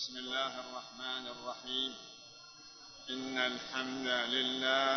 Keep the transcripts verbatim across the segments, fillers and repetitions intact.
بسم الله الرحمن الرحيم. إن الحمد لله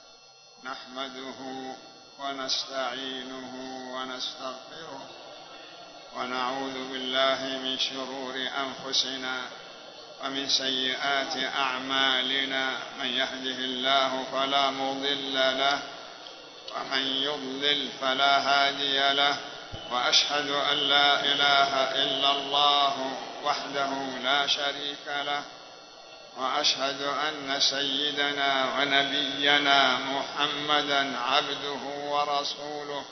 نحمده ونستعينه ونستغفره ونعوذ بالله من شرور أنفسنا ومن سيئات أعمالنا. من يهده الله فلا مضل له ومن يضلل فلا هادي له، وأشهد أن لا إله إلا الله وحده لا شريك له، وأشهد أن سيدنا ونبينا محمدا عبده ورسوله.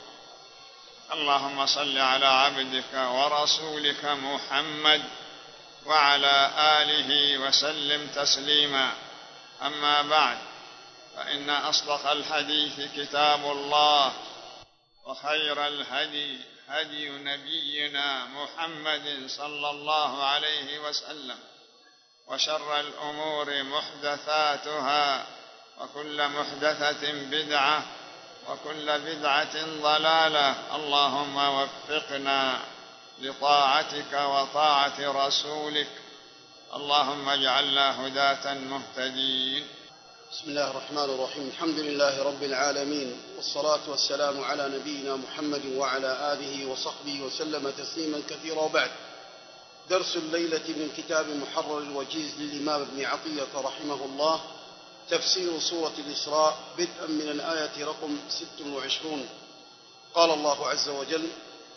اللهم صل على عبدك ورسولك محمد وعلى آله وسلم تسليما. أما بعد، فإن أصدق الحديث كتاب الله، وخير الهدي هدي نبينا محمد صلى الله عليه وسلم، وشر الأمور محدثاتها، وكل محدثة بدعة، وكل بدعة ضلالة. اللهم وفقنا لطاعتك وطاعة رسولك، اللهم اجعلنا هداة مهتدين. بسم الله الرحمن الرحيم. الحمد لله رب العالمين، والصلاة والسلام على نبينا محمد وعلى آله وصحبه وسلم تسليما كثيرا. وبعد، درس الليلة من كتاب محرر الوجيز للإمام ابن عطية رحمه الله، تفسير سورة الإسراء، بدءا من الآية رقم ست وعشرون. قال الله عز وجل: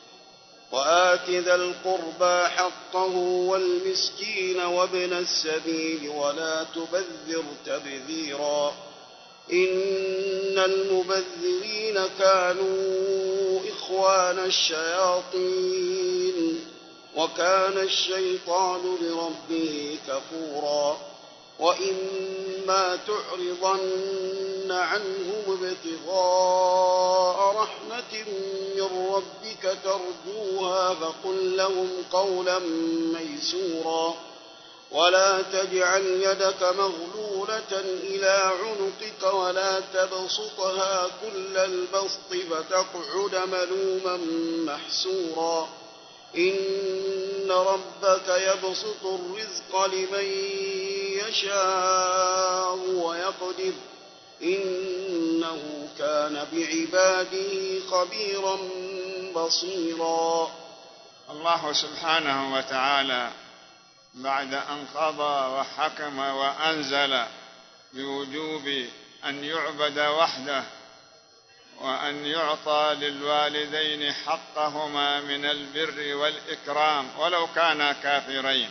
وآت ذا القربى حقه والمسكين وابن السبيل ولا تبذر تبذيرا إن المبذرين كانوا إخوان الشياطين وكان الشيطان لربه كفورا وإما تعرضن عنهم ابتغاء رحمة من ربك ترجوها فقل لهم قولا ميسورا ولا تجعل يدك مغلولة إلى عنقك ولا تبسطها كل البسط فتقعد ملوما محسورا إن ربك يبسط الرزق لمن يشاء ويقدر إنه كان بعباده خبيرا بصيرا. الله سبحانه وتعالى بعد أن قضى وحكم وأنزل بوجوب أن يعبد وحده وأن يعطى للوالدين حقهما من البر والإكرام ولو كانا كافرين،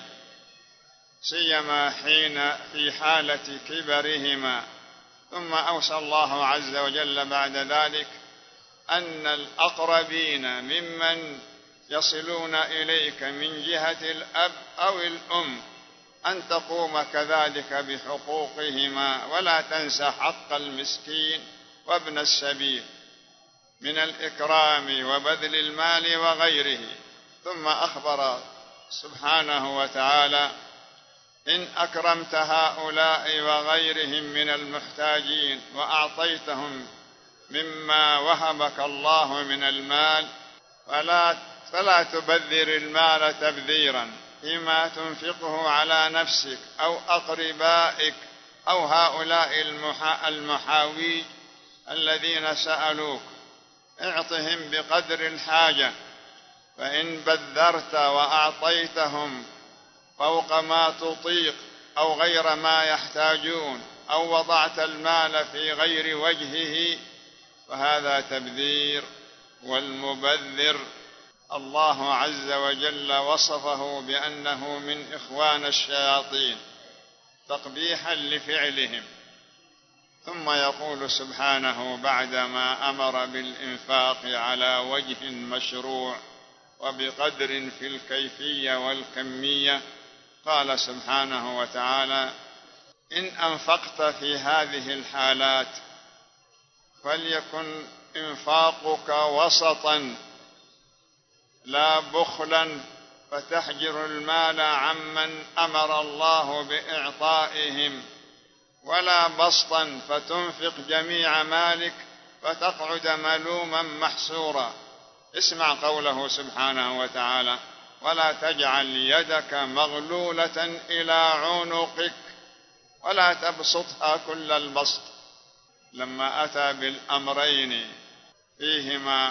سيما حين في حالة كبرهما. ثم أوصى الله عز وجل بعد ذلك أن الأقربين ممن يصلون إليك من جهة الأب أو الأم أن تقوم كذلك بحقوقهما، ولا تنسى حق المسكين وابن السبيل من الإكرام وبذل المال وغيره. ثم أخبر سبحانه وتعالى: إن أكرمت هؤلاء وغيرهم من المحتاجين وأعطيتهم مما وهبك الله من المال فلا, فلا تبذر المال تبذيرا فيما تنفقه على نفسك أو أقربائك أو هؤلاء المحاويج الذين سألوك، اعطهم بقدر الحاجة. فإن بذرت وأعطيتهم فوق ما تطيق أو غير ما يحتاجون أو وضعت المال في غير وجهه فهذا تبذير. والمبذر الله عز وجل وصفه بأنه من إخوان الشياطين تقبيحا لفعلهم. ثم يقول سبحانه بعدما أمر بالإنفاق على وجه مشروع وبقدر في الكيفية والكمية، قال سبحانه وتعالى: إن أنفقت في هذه الحالات فليكن إنفاقك وسطا لا بخلا فتحجر المال عمن أمر الله بإعطائهم، ولا بسطا فتنفق جميع مالك فتقعد ملوما محسورا. اسمع قوله سبحانه وتعالى: ولا تجعل يدك مغلولة إلى عنقك ولا تبسطها كل البسط. لما أتى بالأمرين فيهما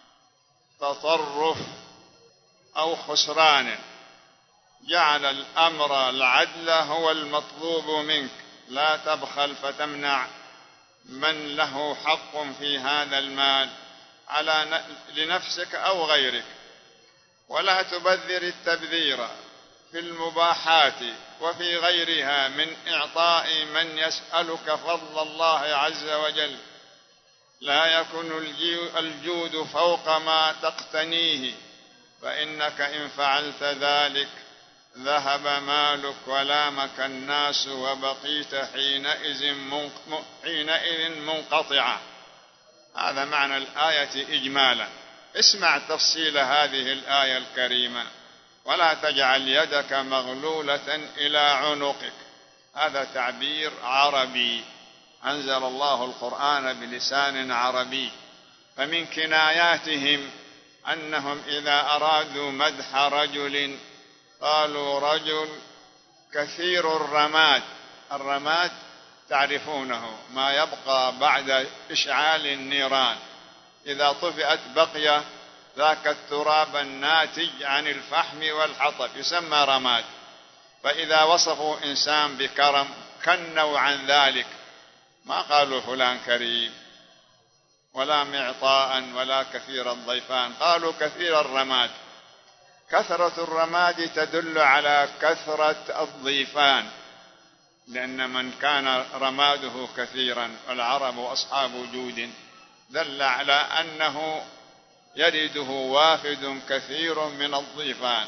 تطرف أو خسران جعل الأمر العدل هو المطلوب منك، لا تبخل فتمنع من له حق في هذا المال على لنفسك أو غيرك، ولا تبذر التبذير في المباحات وفي غيرها من إعطاء من يسألك فضل الله عز وجل. لا يكن الجود فوق ما تقتنيه، فإنك إن فعلت ذلك ذهب مالك ولامك الناس وبقيت حينئذ حينئذ منقطعا. هذا معنى الآية إجمالا. اسمع تفصيل هذه الآية الكريمة: ولا تجعل يدك مغلولة إلى عنقك. هذا تعبير عربي، أنزل الله القرآن بلسان عربي، فمن كناياتهم أنهم إذا أرادوا مدح رجل قالوا رجل كثير الرماد. الرماد تعرفونه، ما يبقى بعد إشعال النيران، إذا طفئت بقي ذاك التراب الناتج عن الفحم والحطب يسمى رماد. فإذا وصفوا إنسان بكرم كنوا عن ذلك، ما قالوا فلان كريم ولا معطاء ولا كثير الضيفان، قالوا كثير الرماد. كثرة الرماد تدل على كثرة الضيفان، لأن من كان رماده كثيرا والعرب أصحاب جود دل على أنه يرده وافد كثير من الضيفان،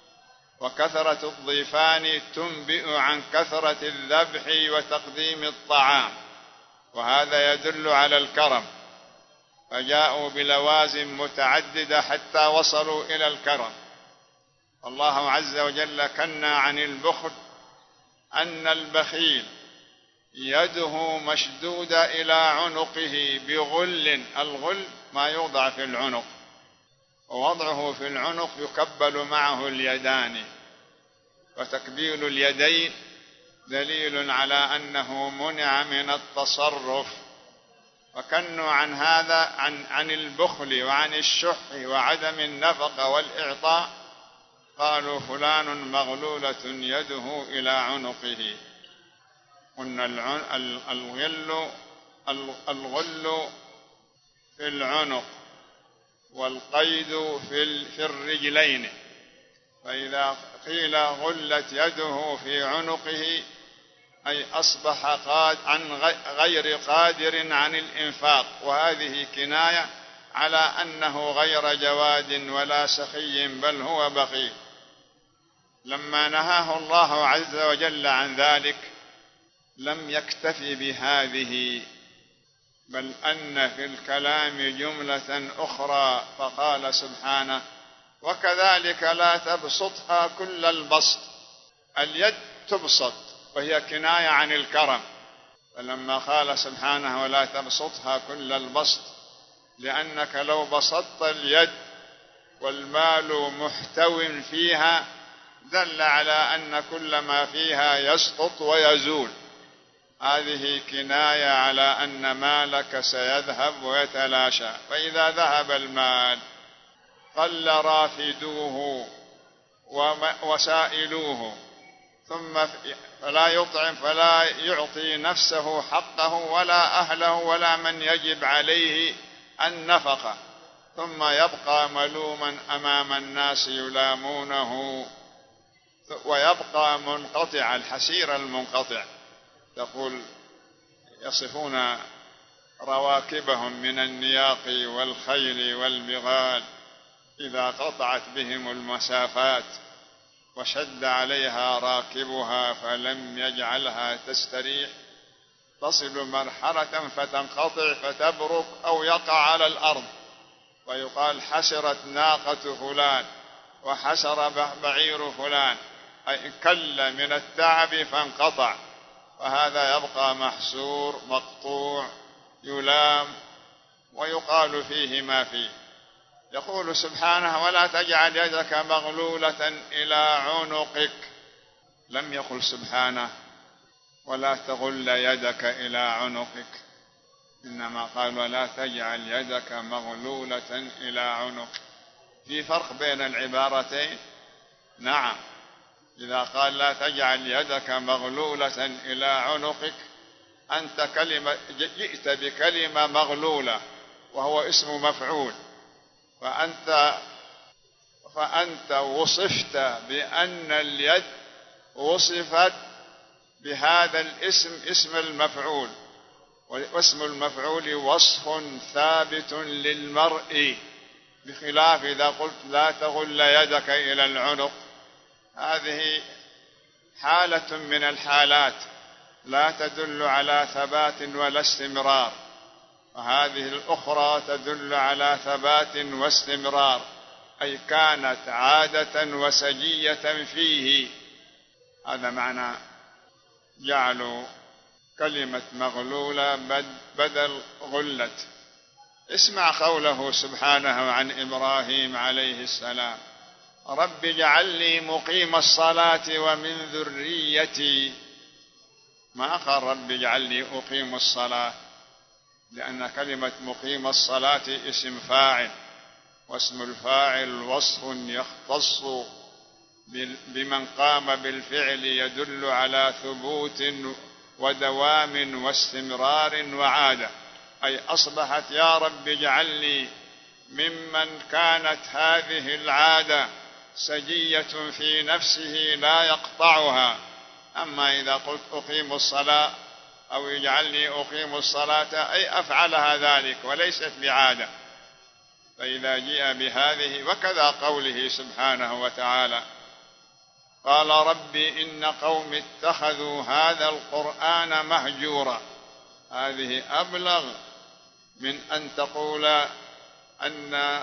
وكثرة الضيفان تنبئ عن كثرة الذبح وتقديم الطعام، وهذا يدل على الكرم، فجاءوا بلوازم متعددة حتى وصلوا إلى الكرم. الله عز وجل كنى عن البخل أن البخيل يده مشدودة إلى عنقه بغل. الغل ما يوضع في العنق، ووضعه في العنق يكبل معه اليدان، وتكبيل اليدين دليل على أنه منع من التصرف. وكنوا عن هذا عن, عن البخل وعن الشح وعدم النفقة والإعطاء، قالوا فلان مغلولة يده إلى عنقه. قلنا الغل الغل في العنق والقيد في الرجلين، فإذا قيل غلت يده في عنقه أي أصبح قاد عن غير قادر عن الإنفاق، وهذه كناية على أنه غير جواد ولا سخي بل هو بخيل. لما نهاه الله عز وجل عن ذلك لم يكتفي بهذه، بل أن في الكلام جملة أخرى، فقال سبحانه: وكذلك لا تبسطها كل البسط. اليد تبسط وهي كناية عن الكرم، فلما قال سبحانه: ولا تبسطها كل البسط، لأنك لو بسطت اليد والمال محتو فيها دل على أن كل ما فيها يسقط ويزول. هذه كناية على أن مالك سيذهب ويتلاشى، فإذا ذهب المال قل رافدوه وسائلوه، ثم فلا يطعم فلا يعطي نفسه حقه ولا أهله ولا من يجب عليه النفقة، ثم يبقى ملوما أمام الناس يلامونه، ويبقى منقطع الحسير المنقطع. تقول يصفون رواكبهم من النياق والخيل والبغال إذا قطعت بهم المسافات وشد عليها راكبها فلم يجعلها تستريح، تصل مرحلة فتنقطع فتبرك أو يقع على الأرض، ويقال حسرت ناقة فلان وحسر بعير فلان، أي كل من التعب فانقطع، وهذا يبقى محسور مقطوع يلام ويقال فيه ما فيه. يقول سبحانه: ولا تجعل يدك مغلولة إلى عنقك. لم يقل سبحانه: ولا تغل يدك إلى عنقك، إنما قال: ولا تجعل يدك مغلولة إلى عنقك. في فرق بين العبارتين؟ نعم. إذا قال: لا تجعل يدك مغلولة إلى عنقك، أنت كلمة جئت بكلمة مغلولة وهو اسم مفعول، فأنت فأنت وصفت بأن اليد وصفت بهذا الاسم، اسم المفعول، واسم المفعول وصف ثابت للمرء، بخلاف إذا قلت: لا تغل يدك إلى العنق، هذه حالة من الحالات لا تدل على ثبات ولا استمرار، وهذه الأخرى تدل على ثبات واستمرار، أي كانت عادة وسجية فيه. هذا معنى جعلوا كلمة مغلولة بدل غلة. اسمع قوله سبحانه عن إبراهيم عليه السلام: رب اجعل لي مقيم الصلاة ومن ذريتي. ما قال: رب اجعل لي أقيم الصلاة، لأن كلمة مقيم الصلاة اسم فاعل، واسم الفاعل وصف يختص بمن قام بالفعل، يدل على ثبوت ودوام واستمرار وعادة، أي أصبحت يا رب اجعل لي ممن كانت هذه العادة سجية في نفسه لا يقطعها. أما إذا قلت أقيم الصلاة أو اجعل لي أقيم الصلاة، أي أفعلها ذلك وليست بعادة. فإذا جاء بهذه، وكذا قوله سبحانه وتعالى: قال رب إن قوم اتخذوا هذا القرآن مهجورا. هذه أبلغ من أن تقول أن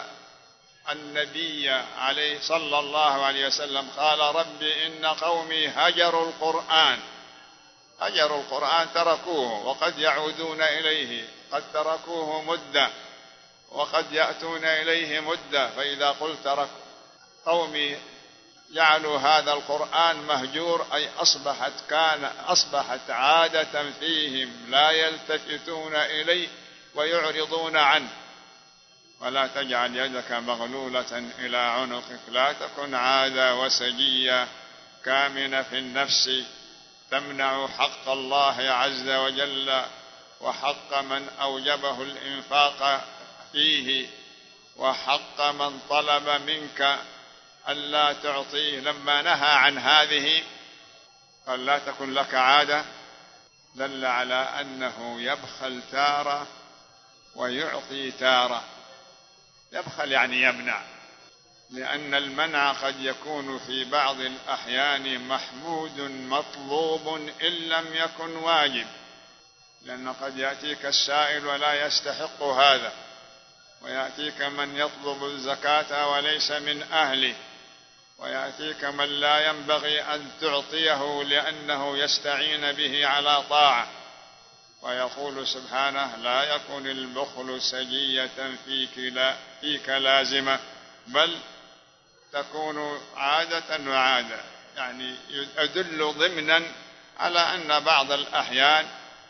النبي عليه صلى الله عليه وسلم قال: رب إن قومي هجروا القرآن. هجروا القرآن، تركوه، وقد يعودون إليه، قد تركوه مدة وقد يأتون إليه مدة. فإذا قلت ترك قومي جعلوا هذا القرآن مهجور، أي أصبحت كان أصبحت عادة فيهم لا يلتفتون إليه ويعرضون عنه. ولا تجعل يدك مغلولة إلى عنقك، لا تكن عادة وسجية كامنة في النفس تمنع حق الله عز وجل وحق من أوجبه الإنفاق فيه وحق من طلب منك ألا تعطيه. لما نهى عن هذه قال: لا تكن لك عادة، دل على أنه يبخل تارة ويعطي تارة. يبخل يعني يمنع، لأن المنع قد يكون في بعض الأحيان محمود مطلوب إن لم يكن واجب، لأن قد يأتيك السائل ولا يستحق هذا، ويأتيك من يطلب الزكاة وليس من أهله، ويأتيك من لا ينبغي أن تعطيه لأنه يستعين به على طاعة. ويقول سبحانه: لا يكن البخل سجية فيك, لا فيك لازمة، بل تكون عادة وعادة، يعني يدل ضمنا على أن بعض الأحيان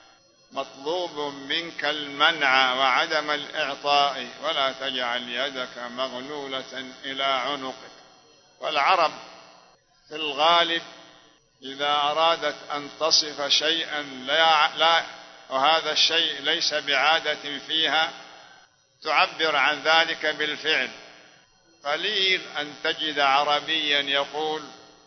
مطلوب منك المنع وعدم الإعطاء. ولا تجعل يدك مغلولة إلى عنقك. والعرب في الغالب إذا أرادت أن تصف شيئا لا, لا وهذا الشيء ليس بعادة فيها تعبر عن ذلك بالفعل. قليل أن تجد عربيا يقول: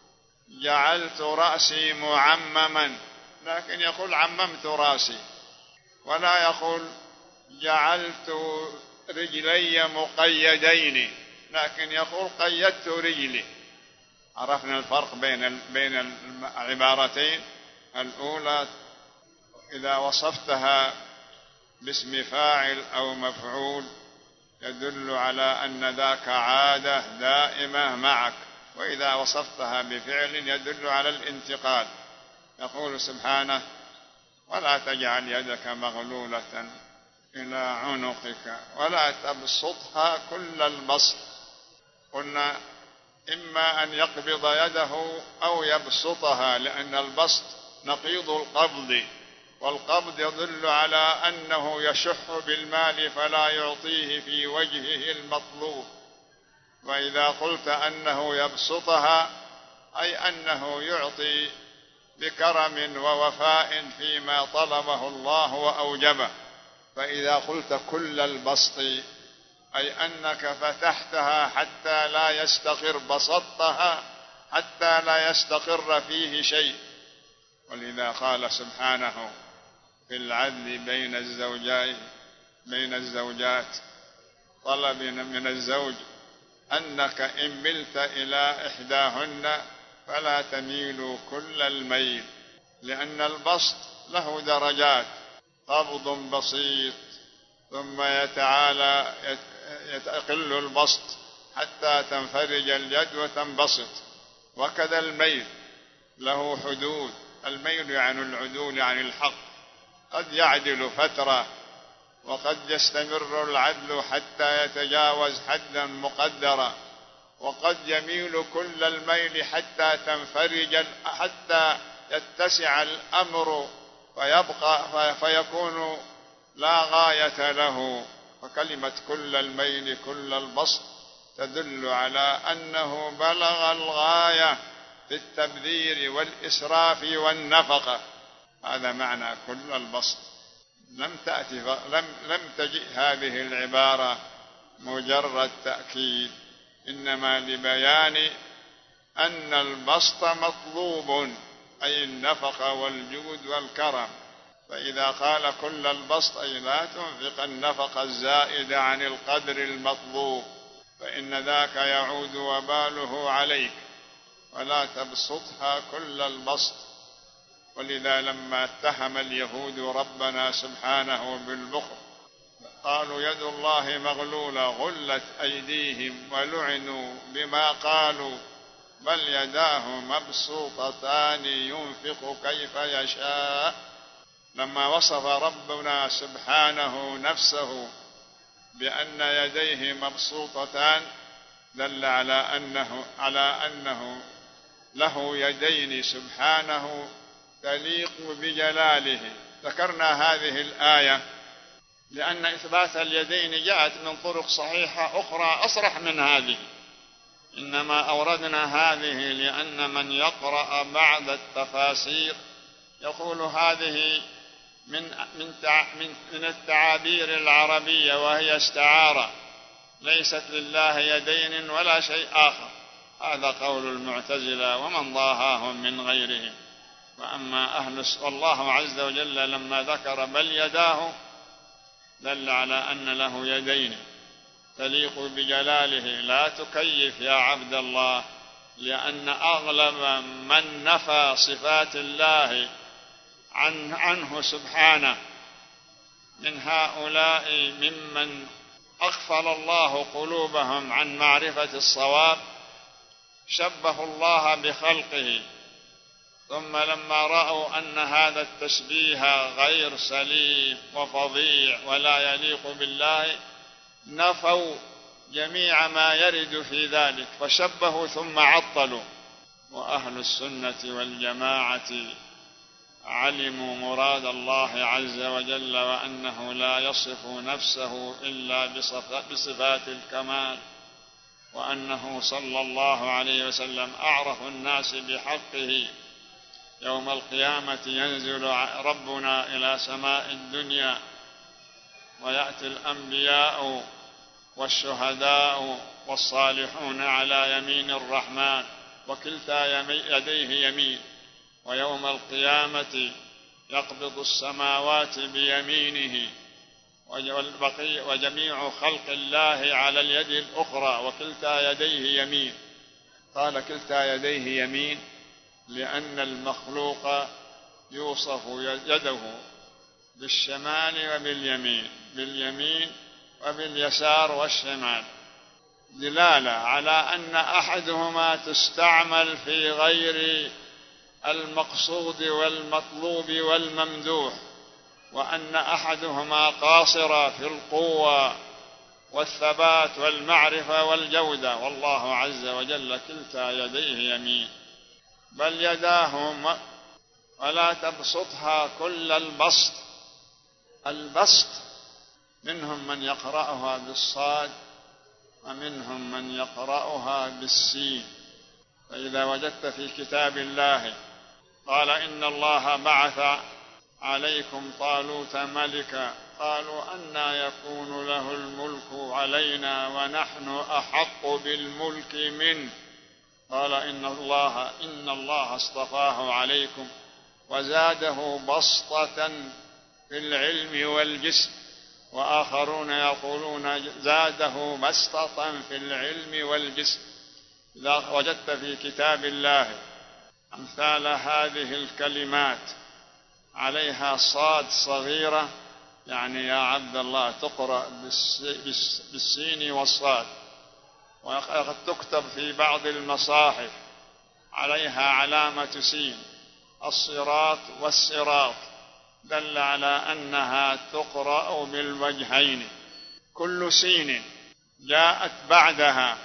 جعلت رأسي معمما، لكن يقول: عممت رأسي، ولا يقول: جعلت رجلي مقيدين، لكن يقول: قيدت رجلي. عرفنا الفرق بين بين العبارتين. الأولى إذا وصفتها باسم فاعل أو مفعول يدل على أن ذاك عادة دائمة معك، وإذا وصفتها بفعل يدل على الانتقال. يقول سبحانه: ولا تجعل يدك مغلولة إلى عنقك ولا تبسطها كل البسط. قلنا إما أن يقبض يده أو يبسطها، لأن البسط نقيض القبض، والقبض يدل على أنه يشح بالمال فلا يعطيه في وجهه المطلوب. وإذا قلت أنه يبسطها أي أنه يعطي بكرم ووفاء فيما طلبه الله وأوجبه. فإذا قلت كل البسط أي أنك فتحتها حتى لا يستقر، بسطتها حتى لا يستقر فيه شيء. ولذا قال سبحانه في العدل بين الزوجين بين الزوجات، طلب من الزوج أنك إن ملت إلى إحداهن فلا تميلوا كل الميل، لأن البسط له درجات، قبض بسيط ثم يتعالى يقل البسط حتى تنفرج اليد وتنبسط. وكذا الميل له حدود، الميل عن العدول عن الحق، قد يعدل فترة وقد يستمر العدل حتى يتجاوز حدا مقدرا، وقد يميل كل الميل حتى تنفرج حتى يتسع الأمر فيبقى فيكون لا غاية له. فكلمة كل الميل كل البسط تدل على أنه بلغ الغاية في التبذير والإسراف والنفقة. هذا معنى كل البسط. لم تأتي لم لم تجئ هذه العبارة مجرد تأكيد، إنما لبيان أن البسط مطلوب، أي النفقة والجود والكرم. فإذا قال كل البسط أي لا تنفق النفقة الزائدة عن القدر المطلوب، فإن ذاك يعود وباله عليك، ولا تبسطها كل البسط. ولذا لما اتهم اليهود ربنا سبحانه بالبخل قالوا يد الله مغلولة غلت أيديهم ولعنوا بما قالوا بل يداه مبسوطتان ينفق كيف يشاء. لما وصف ربنا سبحانه نفسه بأن يديه مبسوطتان دل على أنه, على أنه له يدين سبحانه تليق بجلاله. ذكرنا هذه الآية لأن إثبات اليدين جاءت من طرق صحيحة أخرى أصرح من هذه، إنما أوردنا هذه لأن من يقرأ بعد التفاسير يقول هذه من من من التعابير العربية وهي استعارة، ليست لله يدين ولا شيء آخر. هذا قول المعتزلة ومن ضاهاهم من غيرهم. وأما أهل الله عز وجل لما ذكر بل يداه دل على أن له يدين تليق بجلاله. لا تكيف يا عبد الله، لأن أغلب من نفى صفات الله عن عنه سبحانه من هؤلاء ممن أغفل الله قلوبهم عن معرفة الصواب شبهوا الله بخلقه، ثم لما رأوا أن هذا التشبيه غير سليم وفظيع ولا يليق بالله نفوا جميع ما يرد في ذلك فشبهوا ثم عطلوا. وأهل السنة والجماعة علموا مراد الله عز وجل وأنه لا يصف نفسه إلا بصفات الكمال، وأنه صلى الله عليه وسلم أعرف الناس بحقه. يوم القيامة ينزل ربنا إلى سماء الدنيا ويأتي الأنبياء والشهداء والصالحون على يمين الرحمن وكلتا يديه يمين، ويوم القيامة يقبض السماوات بيمينه وجميع خلق الله على اليد الأخرى وكلتا يديه يمين. قال كلتا يديه يمين لأن المخلوق يوصف يده بالشمال وباليمين، باليمين وباليسار والشمال، دلالة على أن أحدهما تستعمل في غير المقصود والمطلوب والممدوح، وأن أحدهما قاصر في القوة والثبات والمعرفة والجودة، والله عز وجل كلتا يديه يمين، بل يداه ولا تبسطها كل البسط. البسط منهم من يقرأها بالصاد ومنهم من يقرأها بالسين. فإذا وجدت في كتاب الله قال إن الله بعث عليكم طالوت ملكا قالوا أنى يكون له الملك علينا ونحن أحق بالملك منه قال إن الله إن الله اصطفاه عليكم وزاده بسطة في العلم والجسم، وآخرون يقولون زاده بسطة في العلم والجسم. إذا وجدت في كتاب الله أمثال هذه الكلمات عليها صاد صغيرة، يعني يا عبد الله تقرأ بالسين والصاد، وقد تكتب في بعض المصاحف عليها علامة سين، الصراط والصراط، دل على أنها تقرأ بالوجهين. كل سين جاءت بعدها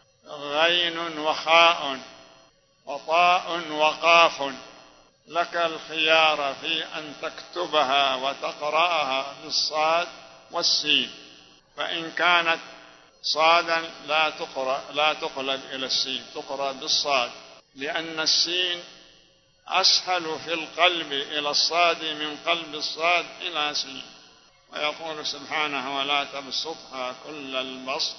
غين وخاء وطاء وقاف، لك الخيار في أن تكتبها وتقرأها بالصاد والسين، فإن كانت صادا لا تقرأ لا تقلب إلى السين، تقرأ بالصاد، لأن السين أسهل في القلب إلى الصاد من قلب الصاد إلى سين. ويقول سبحانه ولا تبسطها كل البسط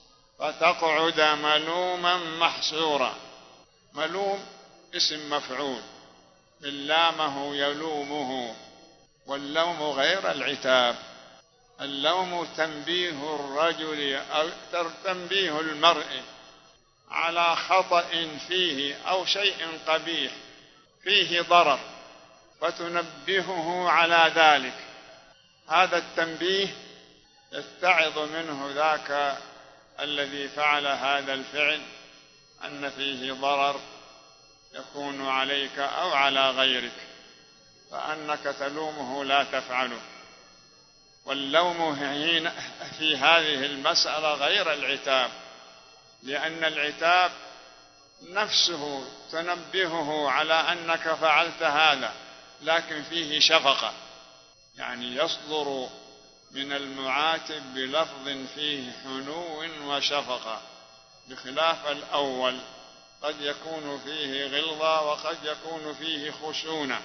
فتقعد ملوما محسورا. ملوم اسم مفعول، اللامه يلومه، واللوم غير العتاب. اللوم تنبيه الرجل أو تنبيه المرء على خطأ فيه أو شيء قبيح فيه ضرر، فتنبهه على ذلك. هذا التنبيه يتعظ منه ذاك الذي فعل هذا الفعل أن فيه ضرر يكون عليك أو على غيرك، فأنك تلومه لا تفعله. واللوم في هذه المسألة غير العتاب، لأن العتاب نفسه تنبهه على أنك فعلت هذا، لكن فيه شفقة، يعني يصدر من المعاتب بلفظ فيه حنو وشفقة، بخلاف الأول قد يكون فيه غلظة وقد يكون فيه خشونة.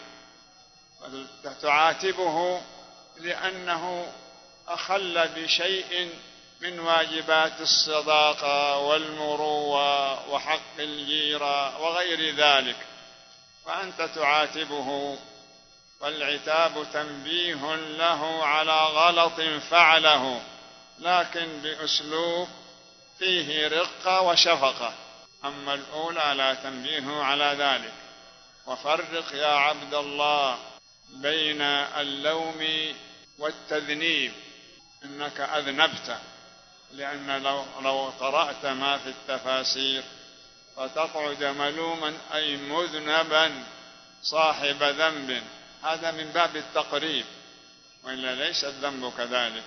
تعاتبه لأنه أخل بشيء من واجبات الصداقة والمروة وحق الجيرة وغير ذلك، فأنت تعاتبه، والعتاب تنبيه له على غلط فعله، لكن بأسلوب فيه رقة وشفقة. أما الأولى لا تنبيه على ذلك. وفرق يا عبد الله بين اللوم والتذنيب، إنك أذنبت، لأن لو, لو قرأت ما في التفاسير فتقعد ملوما أي مذنبا صاحب ذنب، هذا من باب التقريب، وإلا ليس الذنب كذلك.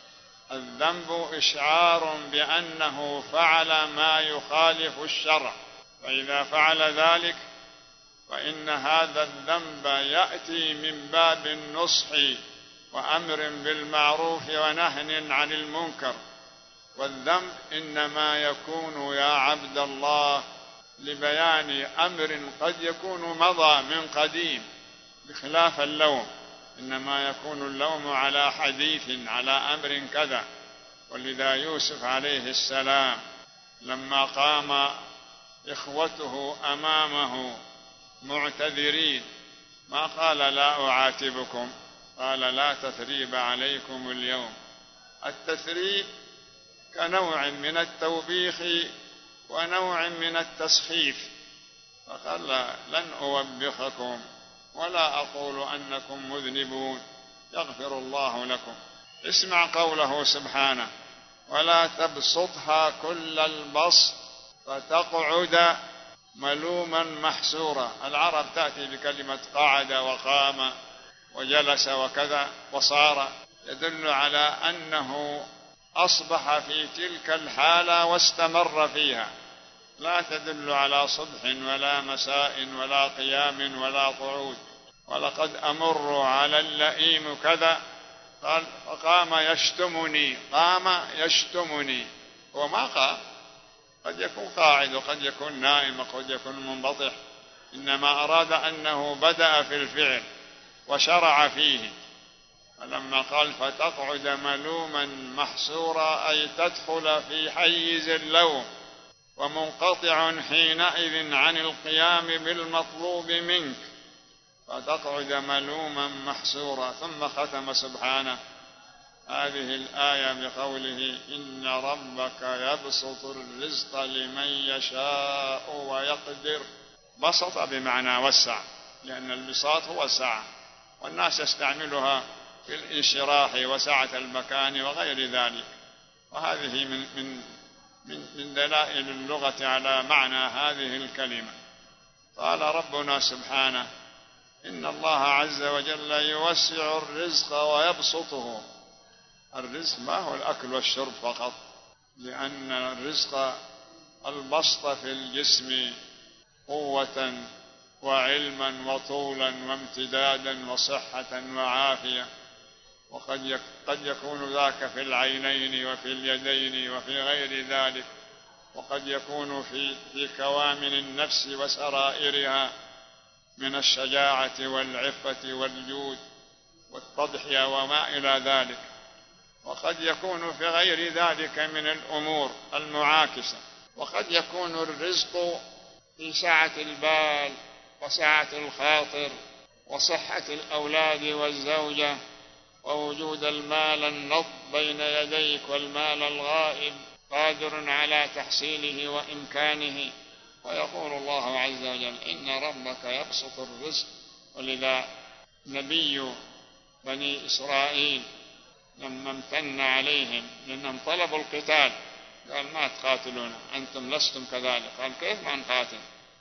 الذنب إشعار بأنه فعل ما يخالف الشرع، فإذا فعل ذلك فإن هذا الذنب يأتي من باب النصح وأمر بالمعروف ونهي عن المنكر. والذنب إنما يكون يا عبد الله لبيان أمر قد يكون مضى من قديم، بخلاف اللوم، إنما يكون اللوم على حديث على أمر كذا. ولذا يوسف عليه السلام لما قام إخوته أمامه معتذرين ما قال لا أعاتبكم، قال لا تثريب عليكم اليوم. التثريب كنوع من التوبيخ ونوع من التسخيف، فقال لن أوبخكم ولا أقول أنكم مذنبون، يغفر الله لكم. اسمع قوله سبحانه ولا تبسطها كل البسط فتقعد ملوما محسورا. العرب تأتي بكلمة قعد وقام وجلس وكذا وصار، يدل على أنه أصبح في تلك الحالة واستمر فيها، لا تدل على صبح ولا مساء ولا قيام ولا قعود. ولقد أمر على اللئيم كذا، قال فقام يشتمني، قام يشتمني، هو ما قام، قد يكون قاعد وقد يكون نائم وقد يكون منبطح، إنما أراد أنه بدأ في الفعل وشرع فيه. ولما قال فتقعد ملوما محسورا، أي تدخل في حيز اللوم ومنقطع حينئذ عن القيام بالمطلوب منك، فتقعد ملوما محسورا. ثم ختم سبحانه هذه الآية بقوله إن ربك يبسط الرزق لمن يشاء ويقدر. بسط بمعنى وسع، لأن البساط هو السعة، والناس يستعملها في الانشراح وسعة المكان وغير ذلك، وهذه من, من, من, من دلائل اللغة على معنى هذه الكلمة. قال ربنا سبحانه إن الله عز وجل يوسع الرزق ويبسطه. الرزق ما هو الأكل والشرب فقط، لأن الرزق البسط في الجسم قوة وعلما وطولا وامتدادا وصحة وعافية، وقد قد يكون ذاك في العينين وفي اليدين وفي غير ذلك، وقد يكون في, في كوامن النفس وسرائرها من الشجاعة والعفة والجود والتضحية وما إلى ذلك، وقد يكون في غير ذلك من الأمور المعاكسة، وقد يكون الرزق في سعة البال وسعة الخاطر وصحة الأولاد والزوجة ووجود المال النض بين يديك والمال الغائب قادر على تحصيله وإمكانه. ويقول الله عز وجل إن ربك يبسط الرزق. ولذا نبي بني إسرائيل لما امتن عليهم لأنهم طلبوا القتال قال ما تقاتلون أنتم لستم كذلك، قال كيف ما نقاتل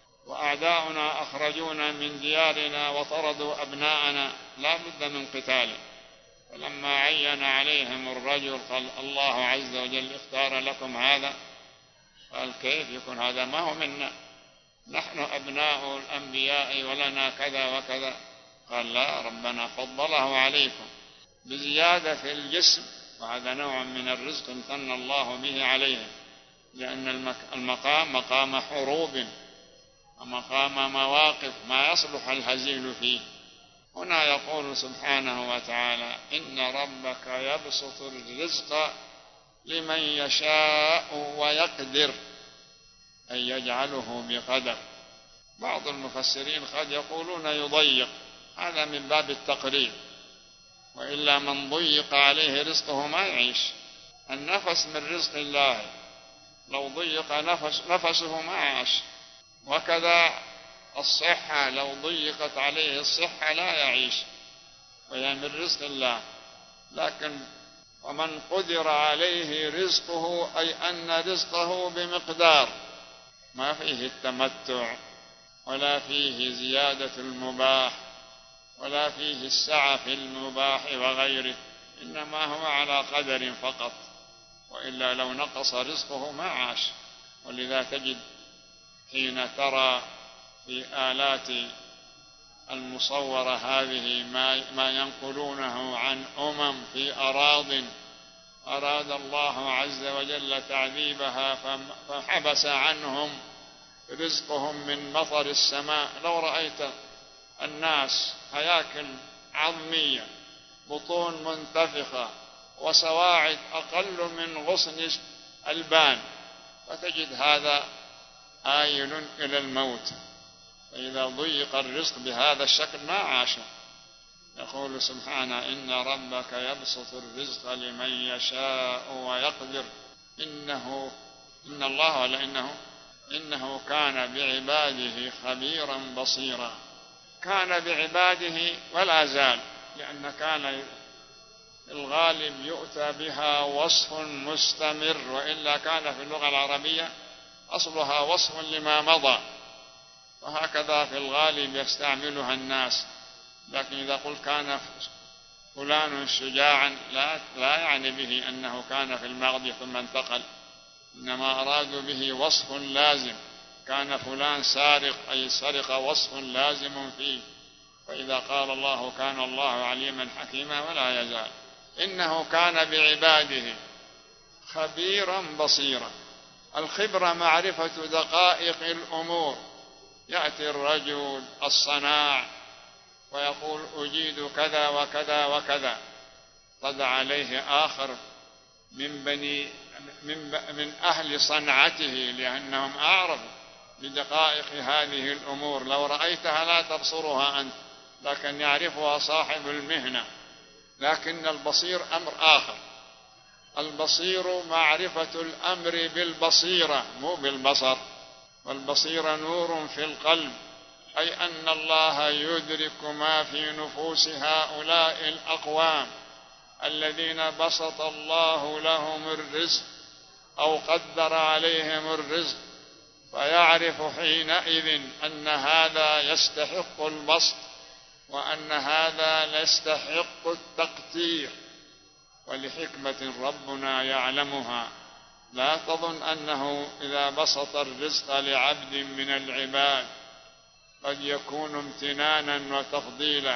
وأعداؤنا أخرجونا من ديارنا وطردوا أبناءنا لا بد من قتال. فلما عين عليهم الرجل قال الله عز وجل اختار لكم هذا، قال كيف يكون هذا ما هو منا، نحن أبناء الأنبياء ولنا كذا وكذا. قال لا، ربنا فضله عليكم بزيادة في الجسم، وهذا نوع من الرزق امتن الله به عليهم، لأن المقام مقام حروب ومقام مواقف ما يصلح الهزيل فيه. هنا يقول سبحانه وتعالى إن ربك يبسط الرزق لمن يشاء ويقدر، أي يجعله بقدر. بعض المفسرين قد يقولون يضيق، هذا من باب التقريب، وإلا من ضيق عليه رزقه ما يعيش. النفس من رزق الله، لو ضيق نفس نفسه ما عاش. وكذا الصحة، لو ضيقت عليه الصحة لا يعيش، وهي من رزق الله. لكن ومن قدر عليه رزقه أي أن رزقه بمقدار، ما فيه التمتع ولا فيه زيادة المباح ولا فيه السعة في المباح وغيره، إنما هو على قدر فقط، وإلا لو نقص رزقه ما عاش. ولذا تجد حين ترى في آلات المصورة هذه ما, ما ينقلونه عن أمم في أراض أراد الله عز وجل تعذيبها فحبس عنهم رزقهم من مطر السماء. لو رأيت الناس هياكل عظمية، بطون منتفخة، وسواعد أقل من غصن البان، فتجد هذا آيل إلى الموت. فإذا ضيق الرزق بهذا الشكل ما عاش. يقول سبحانه إن ربك يبسط الرزق لمن يشاء ويقدر إنه إن الله ولا إنه إنه كان بعباده خبيرا بصيرا. كان بعباده ولا زال، لأن كان الغالب يؤتى بها وصف مستمر، وإلا كان في اللغة العربية أصلها وصف لما مضى، وهكذا في الغالب يستعملها الناس لكن إذا قلت كان فلان شجاعا لا, لا يعني به أنه كان في الماضي ثم انتقل، إنما أرادوا به وصف لازم. كان فلان سارق، أي سرق وصف لازم فيه. فإذا قال الله كان الله عليما حكيما ولا يزال. إنه كان بعباده خبيرا بصيرا. الخبرة معرفة دقائق الأمور. يأتي الرجل الصناع ويقول أجيد كذا وكذا وكذا، قد عليه آخر من بني من, من أهل صنعته، لأنهم أعرف بدقائق هذه الأمور. لو رأيتها لا تبصرها أنت، لكن يعرفها صاحب المهنة. لكن البصير أمر آخر. البصير معرفة الأمر بالبصيرة مو بالبصر. والبصيرة نور في القلب، أي أن الله يدرك ما في نفوس هؤلاء الأقوام الذين بسط الله لهم الرزق أو قدر عليهم الرزق، فيعرف حينئذ أن هذا يستحق البسط وأن هذا يستحق التقدير، ولحكمة ربنا يعلمها. لا تظن أنه إذا بسط الرزق لعبد من العباد قد يكون امتنانا وتفضيلا.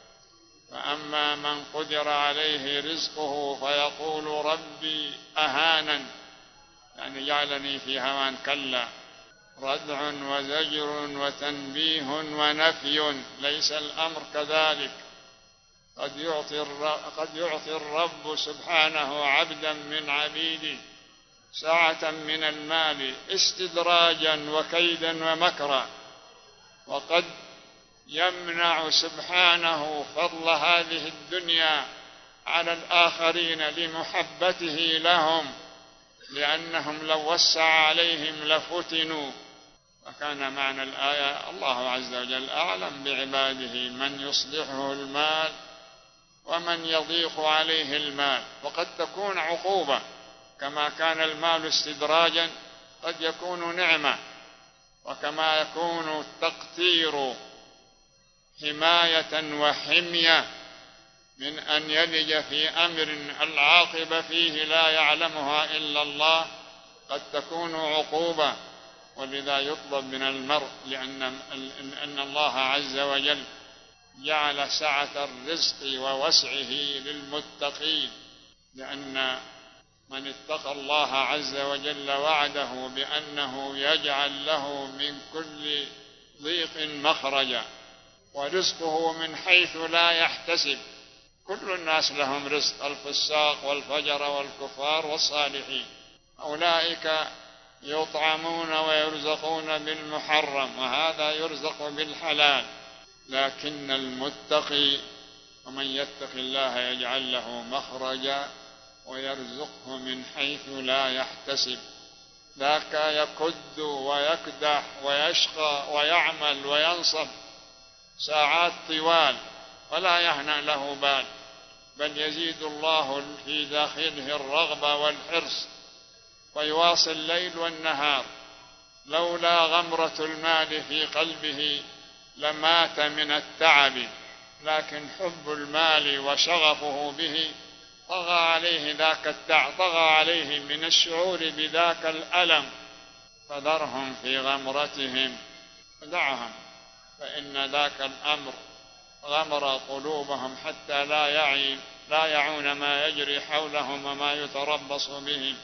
فأما من قدر عليه رزقه فيقول ربي أهانا، يعني جعلني في هوان، كلا، ردع وزجر وتنبيه ونفي. ليس الأمر كذلك. قد يعطي قد يعطي الرب سبحانه عبدا من عبيده سعة من المال استدراجا وكيدا ومكرا، وقد يمنع سبحانه فضل هذه الدنيا على الآخرين لمحبته لهم، لأنهم لو وسع عليهم لفتنوا. وكان معنى الآية الله عز وجل أعلم بعباده من يصلحه المال ومن يضيق عليه المال. وقد تكون عقوبة، كما كان المال استدراجا قد يكون نعمة، وكما يكون التقتير حماية وحمية من أن يلج في أمر العاقبة فيه لا يعلمها إلا الله، قد تكون عقوبة. ولذا يطلب من المرء، لأن أن الله عز وجل جعل سعة الرزق ووسعه للمتقين، لأن من اتقى الله عز وجل وعده بأنه يجعل له من كل ضيق مخرجا، ورزقه من حيث لا يحتسب. كل الناس لهم رزق، الفساق والفجر والكفار والصالحين، أولئك يطعمون ويرزقون بالمحرم، وهذا يرزق بالحلال. لكن المتقي ومن يتق الله يجعل له مخرجا ويرزقه من حيث لا يحتسب. ذاك يكد ويكدح ويشقى ويعمل وينصب ساعات طوال ولا يهنأ له بال، بل يزيد الله في داخله الرغبة والحرص ويواصل الليل والنهار. لولا غمرة المال في قلبه لمات من التعب، لكن حب المال وشغفه به طغى عليه ذاك التعب، طغى عليه من الشعور بذاك الألم. فذرهم في غمرتهم، دعهم، فإن ذاك الأمر غمر قلوبهم حتى لا يعي لا يعون ما يجري حولهم وما يتربص بهم.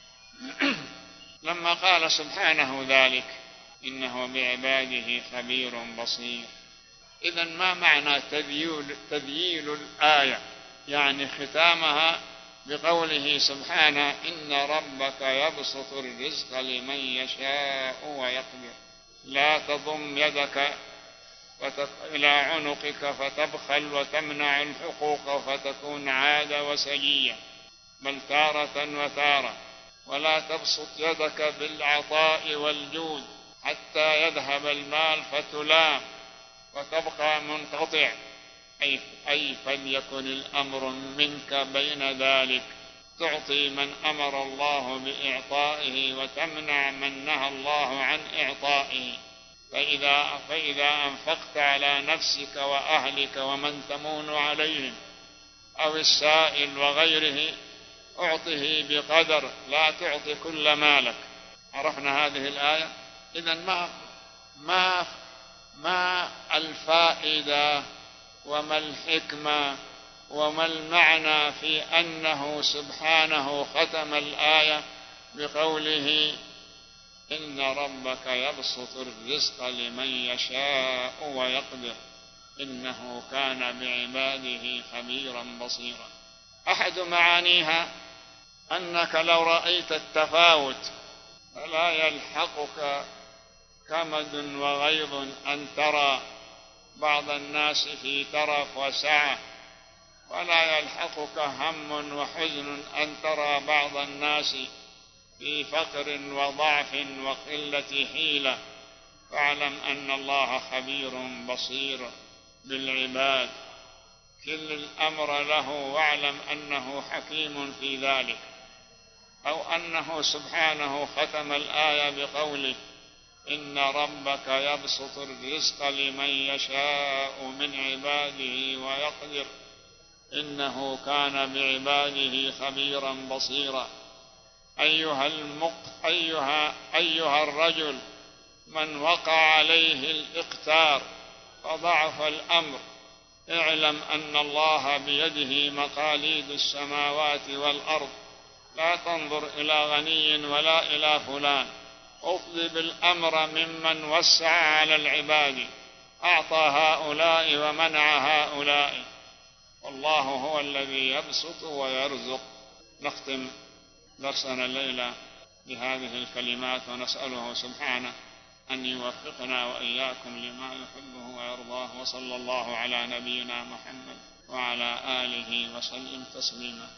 لما قال سبحانه ذلك إنه بعباده خبير بصير، إذن ما معنى تذييل, تذييل الآية؟ يعني ختامها بقوله سبحانه إن ربك يبسط الرزق لمن يشاء ويقدر. لا تضم يدك إلى عنقك فتبخل وتمنع الحقوق فتكون عادة وسجية، بل تارة وتارة. ولا تبسط يدك بالعطاء والجود حتى يذهب المال فتلام وتبقى منقطع، أي, أي فليكن الأمر منك بين ذلك، تعطي من أمر الله بإعطائه وتمنع من نهى الله عن إعطائه. فإذا, فإذا أنفقت على نفسك وأهلك ومن تمون عليهم أو السائل وغيره أعطه بقدر، لا تعطي كل مالك. عرفنا هذه الآية؟ إذن ما, ما, ما الفائدة وما الحكمة وما المعنى في أنه سبحانه ختم الآية بقوله إن ربك يبسط الرزق لمن يشاء ويقدر إنه كان بعباده خبيرا بصيرا؟ أحد معانيها أنك لو رأيت التفاوت فلا يلحقك كمد وغيظ أن ترى بعض الناس في ترف وسعة، ولا يلحقك هم وحزن أن ترى بعض الناس في فقر وضعف وقلة حيلة. فاعلم أن الله خبير بصير بالعباد، كل الأمر له، واعلم أنه حكيم في ذلك. أو أنه سبحانه ختم الآية بقوله إن ربك يبسط الرزق لمن يشاء من عباده ويقدر إنه كان بعباده خبيرا بصيرا. أيها, المق... أيها... أيها الرجل من وقع عليه الإقتار فضعف الأمر، اعلم أن الله بيده مقاليد السماوات والأرض، لا تنظر إلى غني ولا إلى فلان، اطلب الأمر ممن وسع على العباد، أعطى هؤلاء ومنع هؤلاء، والله هو الذي يبسط ويرزق. نختم درسنا الليلة بهذه الكلمات ونسأله سبحانه أن يوفقنا وإياكم لما يحبه ويرضاه، وصلى الله على نبينا محمد وعلى آله وسلم تسليما.